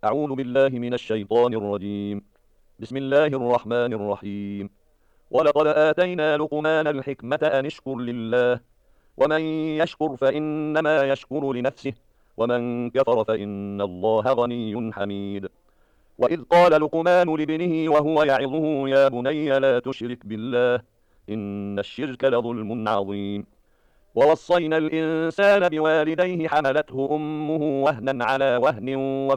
أعوذ بالله من الشيطان الرجيم. بسم الله الرحمن الرحيم. ولقد آتينا لقمان الحكمة أن اشكر لله، ومن يشكر فإنما يشكر لنفسه، ومن كفر فإن الله غني حميد. وإذ قال لقمان لابنه وهو يعظه يا بني لا تشرك بالله، إن الشرك لظلم عظيم. ووصينا الإنسان بوالديه حملته أمه وهنا على وهن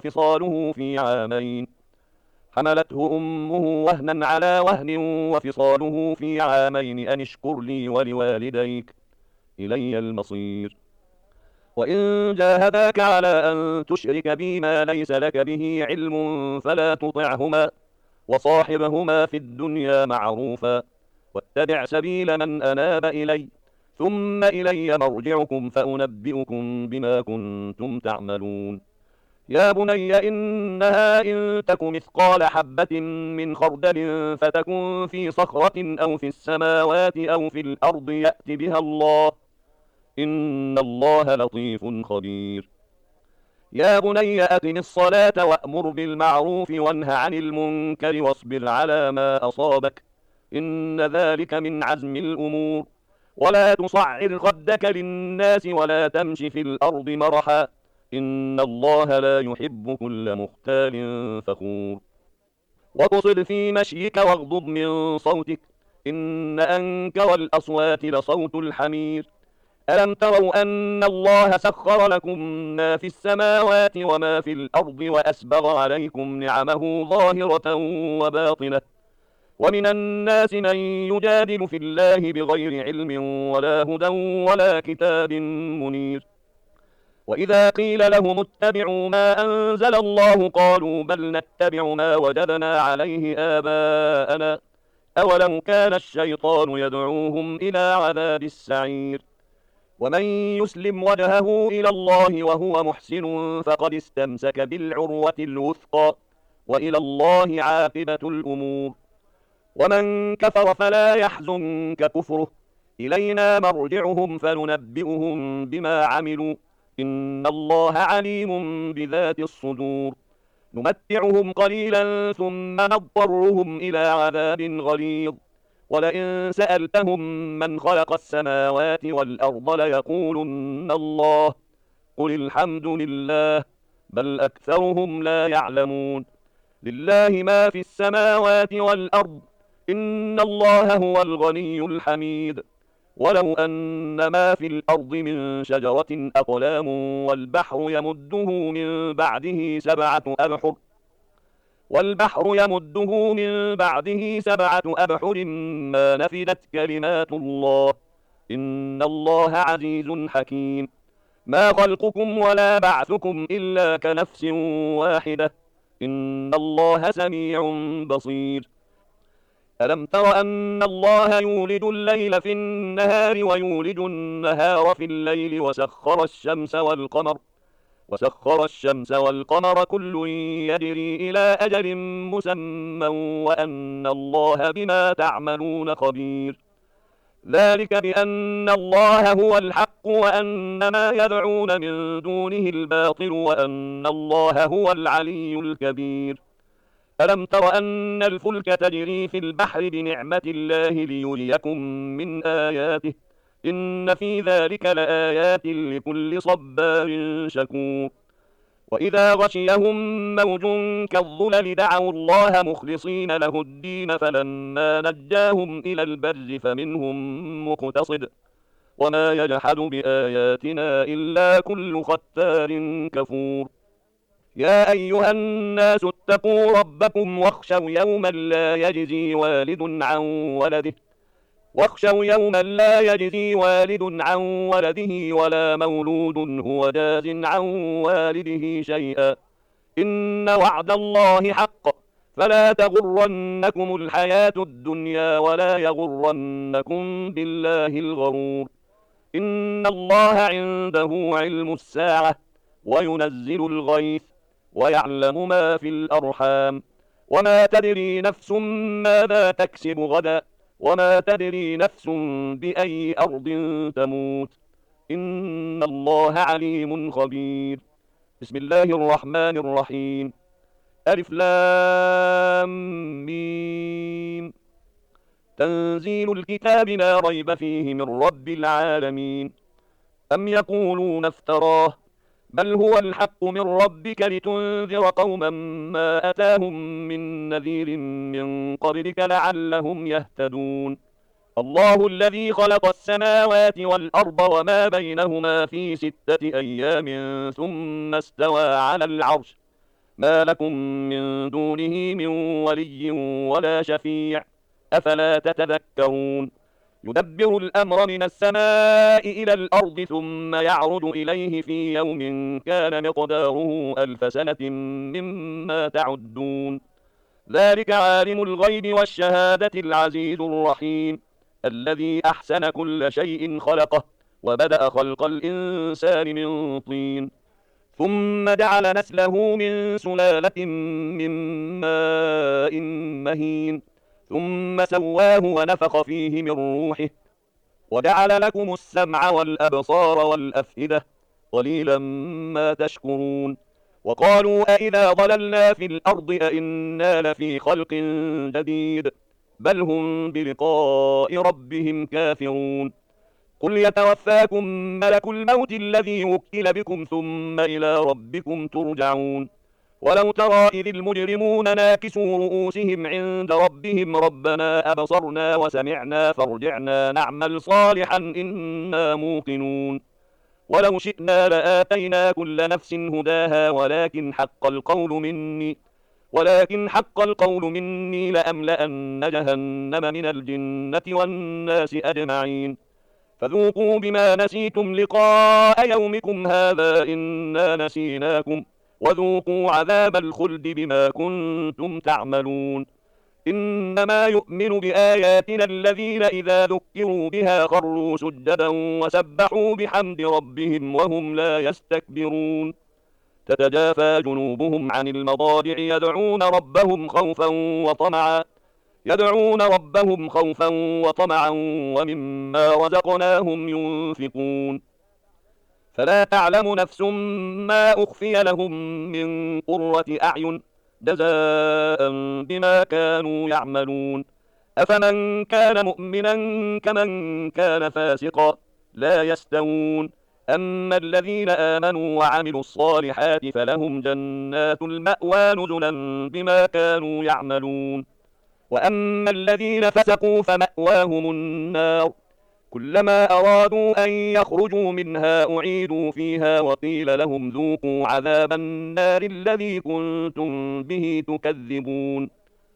وفصاله في عامين أن اشكر لي ولوالديك إلي المصير. وإن جاهداك على أن تشرك بي ما ليس لك به علم فلا تطعهما، وصاحبهما في الدنيا معروفا، واتبع سبيل من أناب إلي، ثم إلي مرجعكم فأنبئكم بما كنتم تعملون. يا بني إنها إن تك مثقال حبة من خردل فتكن في صخرة أو في السماوات أو في الأرض يأت بها الله، إن الله لطيف خبير. يا بني أقم الصلاة وأمر بالمعروف وانه عن المنكر واصبر على ما أصابك، إن ذلك من عزم الأمور. ولا تصعر خدك للناس ولا تمش في الأرض مرحا، إن الله لا يحب كل مختال فخور. واقصد في مشيك واغضض من صوتك، إن أنكر الأصوات لصوت الحمير. ألم تروا أن الله سخر لكم ما في السماوات وما في الأرض وأسبغ عليكم نعمه ظاهرة وباطنة، ومن الناس من يجادل في الله بغير علم ولا هدى ولا كتاب منير. وإذا قيل لهم اتبعوا ما أنزل الله قالوا بل نتبع ما وجدنا عليه آباءنا، أولو كان الشيطان يدعوهم إلى عذاب السعير. ومن يسلم وجهه إلى الله وهو محسن فقد استمسك بالعروة الوثقى، وإلى الله عاقبة الأمور. ومن كفر فلا يحزنك كفره، إلينا مرجعهم فننبئهم بما عملوا، إن الله عليم بذات الصدور. نمتعهم قليلا ثم نضطرهم إلى عذاب غليظ، ولئن سألتهم من خلق السماوات والأرض ليقولن الله، قل الحمد لله، بل أكثرهم لا يعلمون. لله ما في السماوات والأرض، إن الله هو الغني الحميد. ولو أن ما في الأرض من شجرة أقلام والبحر يمده من بعده 7 أبحر ما نفدت كلمات الله، إن الله عزيز حكيم. ما خلقكم ولا بعثكم إلا كنفس واحدة، إن الله سميع بصير. ألم تر أن الله يولج الليل في النهار ويولج النهار في الليل وسخر الشمس والقمر كل يجري إلى أجل مسمى وأن الله بما تعملون خبير. ذلك بأن الله هو الحق وأن ما يدعون من دونه الباطل وأن الله هو العلي الكبير. ألم تر أن الفلك تجري في البحر بنعمة الله ليريكم من آياته، إن في ذلك لآيات لكل صبار شكور. وإذا غشيهم موج كالظلل دعوا الله مخلصين له الدين فلما نجاهم إلى البر فمنهم مقتصد، وما يجحد بآياتنا إلا كل ختار كفور. يا أيها الناس اتقوا ربكم واخشوا يوما لا يجزي والد عن ولده ولا مولود هو جاز عن والده شيئا، إن وعد الله حق، فلا تغرنكم الحياة الدنيا ولا يغرنكم بالله الغرور. إن الله عنده علم الساعة وينزل الغيث ويعلم ما في الأرحام، وما تدري نفس ماذا تكسب غدا، وما تدري نفس بأي أرض تموت، إن الله عليم خبير. بسم الله الرحمن الرحيم. ألف لام ميم. تنزيل الكتاب لا ريب فيه من رب العالمين. أم يقولون افتراه، بل هو الحق من ربك لتنذر قوما ما أتاهم من نذير من قبلك لعلهم يهتدون. الله الذي خلق السماوات والأرض وما بينهما في 6 أيام ثم استوى على العرش، ما لكم من دونه من ولي ولا شفيع، أفلا تتذكرون. يدبر الأمر من السماء إلى الأرض ثم يعرج إليه في يوم كان مقداره 1000 سنة مما تعدون. ذلك عالم الغيب والشهادة العزيز الرحيم، الذي أحسن كل شيء خلقه وبدأ خلق الإنسان من طين، ثم جعل نسله من سلالة من ماء مهين، ثم سواه ونفخ فيه من روحه، وجعل لكم السمع والأبصار والأفئدة، قليلا ما تشكرون. وقالوا أئذا ضللنا في الأرض أئنا لفي خلق جديد، بل هم بلقاء ربهم كافرون. قل يتوفاكم ملك الموت الذي وكل بكم ثم إلى ربكم ترجعون. ولو ترى إذ المجرمون ناكسوا رؤوسهم عند ربهم ربنا أبصرنا وسمعنا فارجعنا نعمل صالحا إنا موقنون. ولو شئنا لآتينا كل نفس هداها ولكن حق القول مني لأملأن جهنم من الجنة والناس أجمعين. فذوقوا بما نسيتم لقاء يومكم هذا إنا نسيناكم، وذوقوا عذاب الخلد بما كنتم تعملون. إنما يؤمن بآياتنا الذين إذا ذكروا بها خروا سجدا وسبحوا بحمد ربهم وهم لا يستكبرون. تتجافى جنوبهم عن المضاجع يدعون ربهم خوفا وطمعا ومما رزقناهم ينفقون. فلا تعلم نفس ما أخفي لهم من قرة أعين جزاء بما كانوا يعملون. أفمن كان مؤمنا كمن كان فاسقا لا يستوون. أما الذين آمنوا وعملوا الصالحات فلهم جنات المأوى نزلا بما كانوا يعملون. وأما الذين فسقوا فمأواهم النار، كلما أرادوا أن يخرجوا منها أعيدوا فيها وقيل لهم ذوقوا عذاب النار الذي كنتم به تكذبون.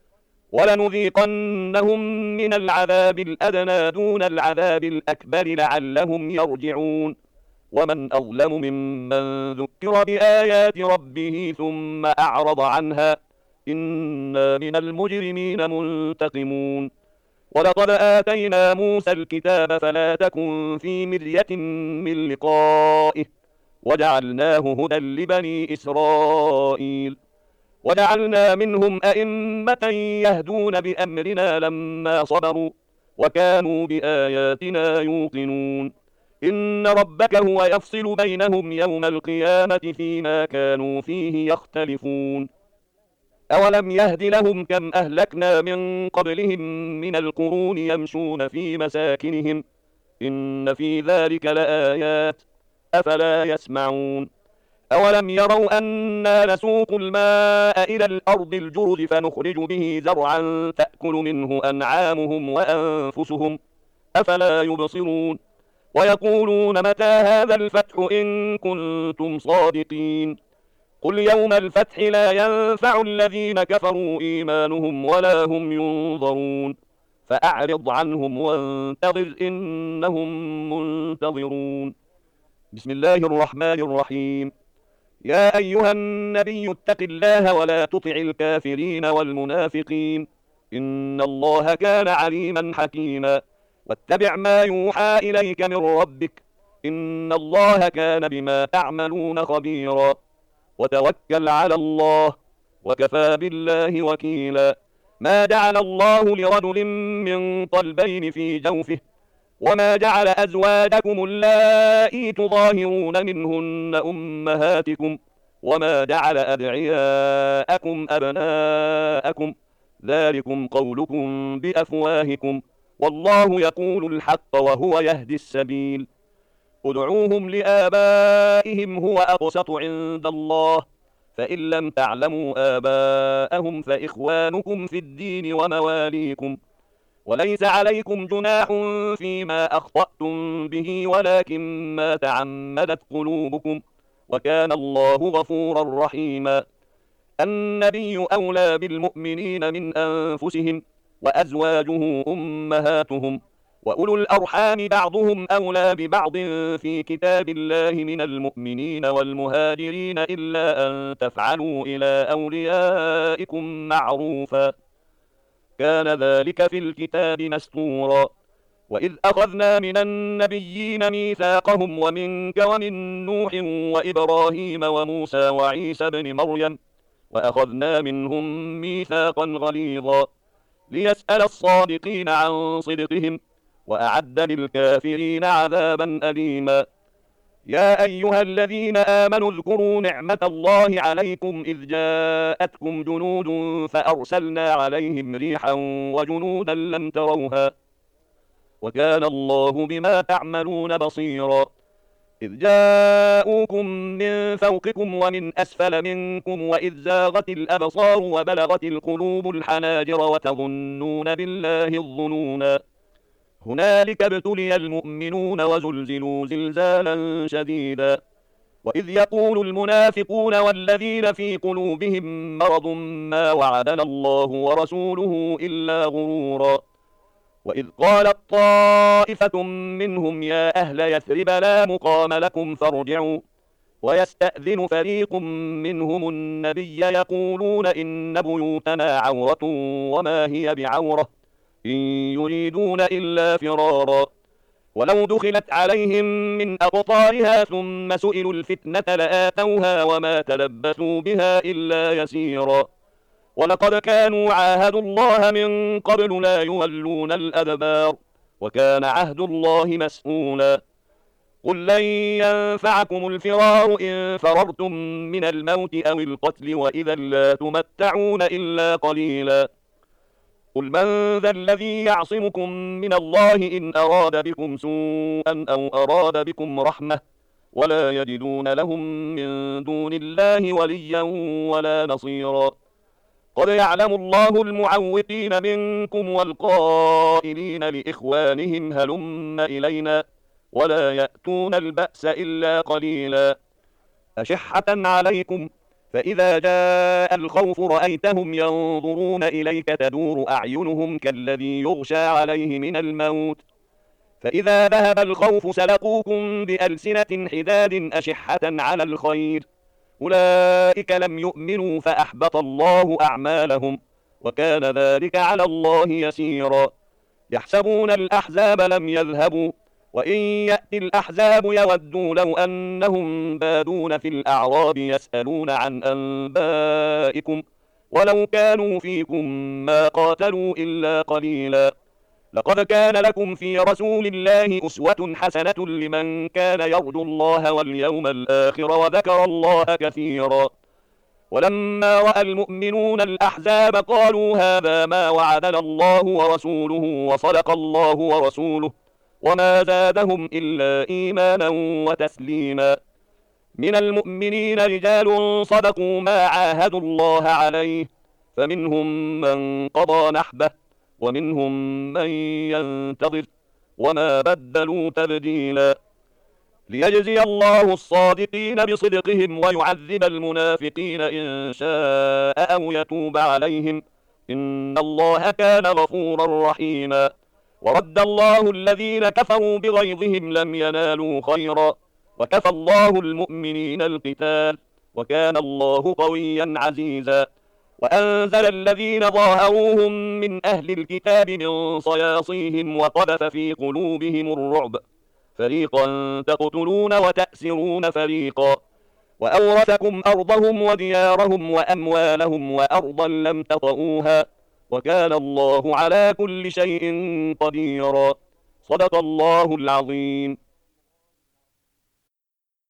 ولنذيقنهم من العذاب الأدنى دون العذاب الأكبر لعلهم يرجعون. ومن أظلم ممن ذكر بآيات ربه ثم أعرض عنها إنا من المجرمين منتقمون. ولقد آتينا موسى الكتاب فلا تكن في مرية من لقائه وجعلناه هدى لبني إسرائيل. وجعلنا منهم أئمة يهدون بأمرنا لما صبروا وكانوا بآياتنا يوقنون. إن ربك هو يفصل بينهم يوم القيامة فيما كانوا فيه يختلفون. أولم يهد لهم كم أهلكنا من قبلهم من القرون يمشون في مساكنهم إن في ذلك لآيات أفلا يسمعون. أولم يروا أنا نسوق الماء إلى الأرض الجرز فنخرج به زرعا تأكل منه أنعامهم وأنفسهم أفلا يبصرون. ويقولون متى هذا الفتح إن كنتم صادقين. قل يوم الفتح لا ينفع الذين كفروا إيمانهم ولا هم ينظرون. فأعرض عنهم وانتظر إنهم منتظرون. بسم الله الرحمن الرحيم. يا أيها النبي اتق الله ولا تطع الكافرين والمنافقين إن الله كان عليما حكيما. واتبع ما يوحى إليك من ربك إن الله كان بما تعملون خبيرا. وتوكل على الله وكفى بالله وكيلا. ما جعل الله لرجل من قلبين في جوفه وما جعل أزواجكم اللائي تظاهرون منهن أمهاتكم وما جعل أدعياءكم أبناءكم ذلكم قولكم بأفواهكم والله يقول الحق وهو يهدي السبيل ادعوهم لآبائهم هو أقسط عند الله فإن لم تعلموا آباءهم فإخوانكم في الدين ومواليكم وليس عليكم جناح فيما أخطأتم به ولكن ما تعمدت قلوبكم وكان الله غفورا رحيما النبي أولى بالمؤمنين من أنفسهم وأزواجه أمهاتهم وأولو الأرحام بعضهم أولى ببعض في كتاب الله من المؤمنين والمهاجرين إلا أن تفعلوا إلى أوليائكم معروفا كان ذلك في الكتاب مستورا وإذ أخذنا من النبيين ميثاقهم ومنك ومن نوح وإبراهيم وموسى وعيسى بن مريم وأخذنا منهم ميثاقا غليظا ليسأل الصادقين عن صدقهم وأعد للكافرين عذابا أليما يا أيها الذين آمنوا اذكروا نعمة الله عليكم إذ جاءتكم جنود فأرسلنا عليهم ريحا وجنودا لم تروها وكان الله بما تعملون بصيرا إذ جاءوكم من فوقكم ومن أسفل منكم وإذ زاغت الأبصار وبلغت القلوب الحناجر وتظنون بالله الظنونا هنالك ابتلي المؤمنون وزلزلوا زلزالا شديدا وإذ يقول المنافقون والذين في قلوبهم مرض ما وعدنا الله ورسوله إلا غرورا وإذ قالت طائفة منهم يا أهل يثرب لا مقام لكم فارجعوا ويستأذن فريق منهم النبي يقولون إن بيوتنا عورة وما هي بعورة إن يريدون إلا فرارا ولو دخلت عليهم من أقطارها ثم سئلوا الفتنة لآتوها وما تلبثوا بها إلا يسيرا ولقد كانوا عاهدوا الله من قبل لا يولون الأدبار وكان عهد الله مسؤولا قل لن ينفعكم الفرار إن فررتم من الموت أو القتل وإذا لا تمتعون إلا قليلا قل من ذا الذي يعصمكم من الله إن أراد بكم سوءا أو أراد بكم رحمة ولا يجدون لهم من دون الله وليا ولا نصيرا قد يعلم الله المعوقين منكم والقائلين لإخوانهم هلم إلينا ولا يأتون البأس إلا قليلا أشحة عليكم فإذا جاء الخوف رأيتهم ينظرون إليك تدور أعينهم كالذي يغشى عليه من الموت فإذا ذهب الخوف سلقوكم بألسنة حداد أشحة على الخير أولئك لم يؤمنوا فأحبط الله أعمالهم وكان ذلك على الله يسيرا يحسبون الأحزاب لم يذهبوا وإن يأتي الأحزاب يودوا لو أنهم بادون في الأعراب يسألون عن أنبائكم ولو كانوا فيكم ما قاتلوا إلا قليلا لقد كان لكم في رسول الله أسوة حسنة لمن كان يرجو الله واليوم الآخر وذكر الله كثيرا ولما رأى المؤمنون الأحزاب قالوا هذا ما وعدنا الله ورسوله وصدق الله ورسوله وما زادهم إلا إيمانا وتسليما من المؤمنين رجال صدقوا ما عاهدوا الله عليه فمنهم من قضى نحبه ومنهم من ينتظر وما بدلوا تبديلا ليجزي الله الصادقين بصدقهم ويعذب المنافقين إن شاء أو يتوب عليهم إن الله كان غفورا رحيما ورد الله الذين كفروا بغيظهم لم ينالوا خيرا وكفى الله المؤمنين القتال وكان الله قويا عزيزا وأنزل الذين ظاهروهم من أهل الكتاب من صياصيهم وقذف في قلوبهم الرعب فريقا تقتلون وتأسرون فريقا وأورثكم أرضهم وديارهم وأموالهم وأرضا لم تطئوها وكان الله على كل شيء قديرا صدق الله العظيم.